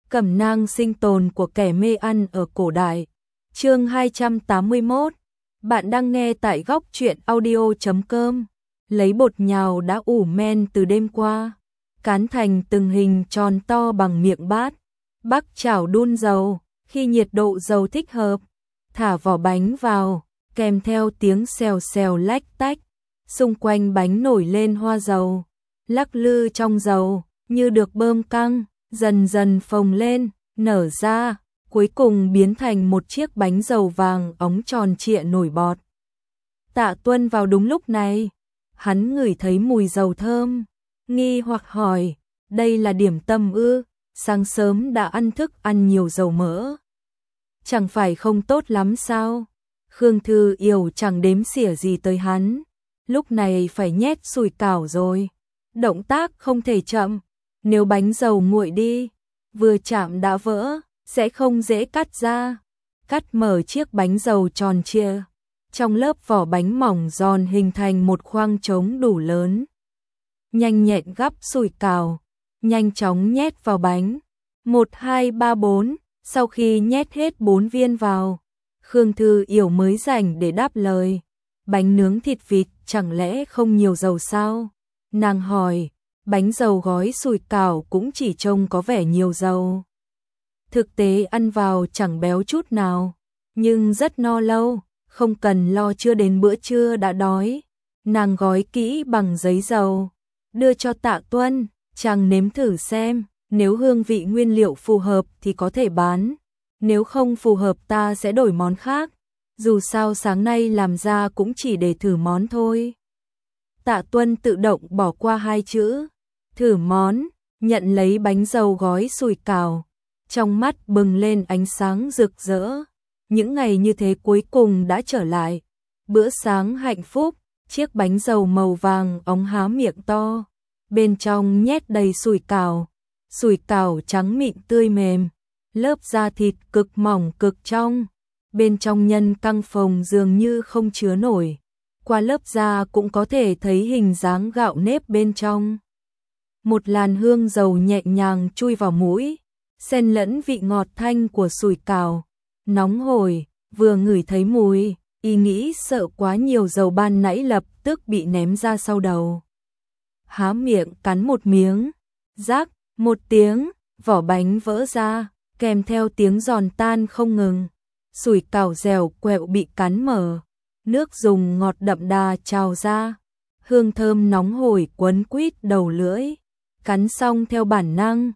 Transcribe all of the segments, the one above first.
Cẩm nang sinh tồn của kẻ mê ăn ở cổ đại. Chương 281. Bạn đang nghe tại góc truyện audio.com. Lấy bột nhào đã ủ men từ đêm qua, cán thành từng hình tròn to bằng miệng bát. Bắc chảo đun dầu, khi nhiệt độ dầu thích hợp, thả vỏ bánh vào, kèm theo tiếng xèo xèo lách tách. Xung quanh bánh nổi lên hoa dầu, lắc lư trong dầu, như được bơm căng, dần dần phồng lên, nở ra, cuối cùng biến thành một chiếc bánh dầu vàng óng tròn trịa nổi bọt. Tạ Tuân vào đúng lúc này, hắn ngửi thấy mùi dầu thơm, nghi hoặc hỏi, đây là điểm tâm ư? Sáng sớm đã ăn thức ăn nhiều dầu mỡ, chẳng phải không tốt lắm sao? Khương Thư Yểu chẳng đếm xỉa gì tới hắn, lúc này phải nhét sủi cảo rồi, động tác không thể chậm, nếu bánh dầu nguội đi, vừa chạm đã vỡ, sẽ không dễ cắt ra. Cắt mở chiếc bánh dầu tròn trịa, trong lớp vỏ bánh mỏng giòn hình thành một khoang trống đủ lớn. Nhanh nhẹn gắp sủi cảo, nhanh chóng nhét vào bánh. 1, 2, 3, 4, sau khi nhét hết 4 viên vào, Khương Thư Yểu mới rảnh để đáp lời. Bánh nướng thịt vịt chẳng lẽ không nhiều dầu sao? Nàng hỏi, bánh dầu gói sủi cảo cũng chỉ trông có vẻ nhiều dầu. Thực tế ăn vào chẳng béo chút nào, nhưng rất no lâu, không cần lo chưa đến bữa trưa đã đói. Nàng gói kỹ bằng giấy dầu, đưa cho Tạ Tuân, chàng nếm thử xem, nếu hương vị nguyên liệu phù hợp thì có thể bán, nếu không phù hợp ta sẽ đổi món khác, dù sao sáng nay làm ra cũng chỉ để thử món thôi. Tạ Tuân tự động bỏ qua 2 chữ, thử món, nhận lấy bánh dầu gói sủi cảo, trong mắt bừng lên ánh sáng rực rỡ. Những ngày như thế cuối cùng đã trở lại. Bữa sáng hạnh phúc, chiếc bánh dầu màu vàng óng há miệng to, bên trong nhét đầy sủi cảo trắng mịn tươi mềm, lớp da thịt cực mỏng cực trong, bên trong nhân căng phồng dường như không chứa nổi. Qua lớp da cũng có thể thấy hình dáng gạo nếp bên trong. Một làn hương dầu nhẹ nhàng chui vào mũi, xen lẫn vị ngọt thanh của sủi cảo. Nóng hổi, vừa ngửi thấy mùi, ý nghĩ sợ quá nhiều dầu ban nãy lập tức bị ném ra sau đầu. Há miệng cắn một miếng, rắc, một tiếng, vỏ bánh vỡ ra, kèm theo tiếng giòn tan không ngừng. Sủi cảo dẻo quẹo bị cắn mở, nước dùng ngọt đậm đà trào ra, hương thơm nóng hổi quấn quýt đầu lưỡi. Cắn xong theo bản năng,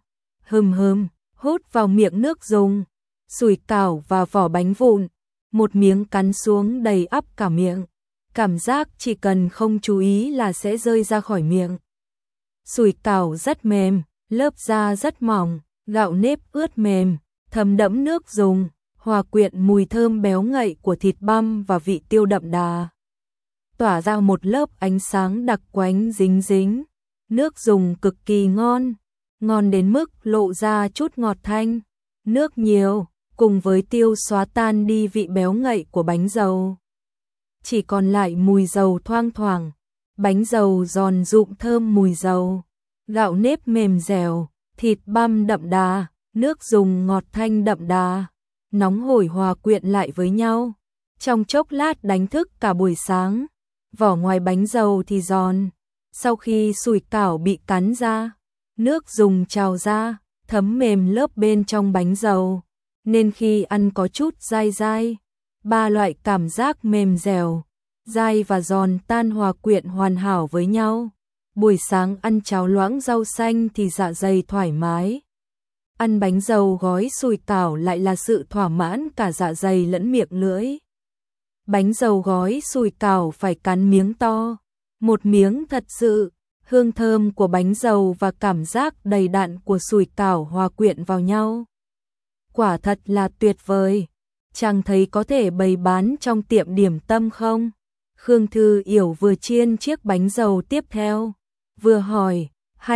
hút vào miệng nước dùng, sủi cảo và vỏ bánh vụn, một miếng cắn xuống đầy ắp cả miệng, cảm giác chỉ cần không chú ý là sẽ rơi ra khỏi miệng. Sủi cảo rất mềm, lớp da rất mỏng, gạo nếp ướt mềm, thấm đẫm nước dùng, hòa quyện mùi thơm béo ngậy của thịt băm và vị tiêu đậm đà, tỏa ra một lớp ánh sáng đặc quánh dính dính. Nước dùng cực kỳ ngon, ngon đến mức lộ ra chút ngọt thanh. Nước nhiều, cùng với tiêu xóa tan đi vị béo ngậy của bánh dầu. Chỉ còn lại mùi dầu thoang thoảng, bánh dầu giòn rụm thơm mùi dầu, gạo nếp mềm dẻo, thịt băm đậm đà, nước dùng ngọt thanh đậm đà, nóng hổi hòa quyện lại với nhau. Trong chốc lát đánh thức cả buổi sáng, vỏ ngoài bánh dầu thì giòn. Sau khi sủi cảo bị cắn ra, nước dùng trào ra, thấm mềm lớp bên trong bánh dầu, nên khi ăn có chút dai dai. 3 loại cảm giác mềm dẻo, dai và giòn tan hòa quyện hoàn hảo với nhau. Buổi sáng ăn cháo loãng rau xanh thì dạ dày thoải mái. Ăn bánh dầu gói sủi cảo lại là sự thỏa mãn cả dạ dày lẫn miệng lưỡi. Bánh dầu gói sủi cảo phải cắn miếng to, một miếng thật sự. Hương thơm của bánh dầu và cảm giác đầy đặn của sủi cảo hòa quyện vào nhau. Quả thật là tuyệt vời. Chàng thấy có thể bày bán trong tiệm điểm tâm không? Khương Thư Yểu vừa chiên chiếc bánh dầu tiếp theo, vừa hỏi.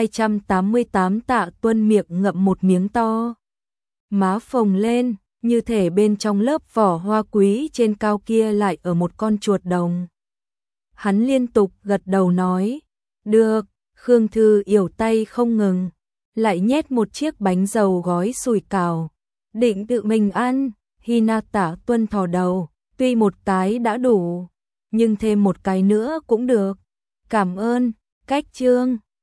288 Tạ Tuân miệng ngậm một miếng to, má phồng lên, như thể bên trong lớp vỏ hoa quý trên cao kia lại ở một con chuột đồng. Hắn liên tục gật đầu nói, được. Khương Thư Yểu tay không ngừng, lại nhét một chiếc bánh dầu gói sủi cảo, định tự mình ăn. Hinata tuân thò đầu, tuy một cái đã đủ, nhưng thêm một cái nữa cũng được. Cảm ơn, Cách Trương.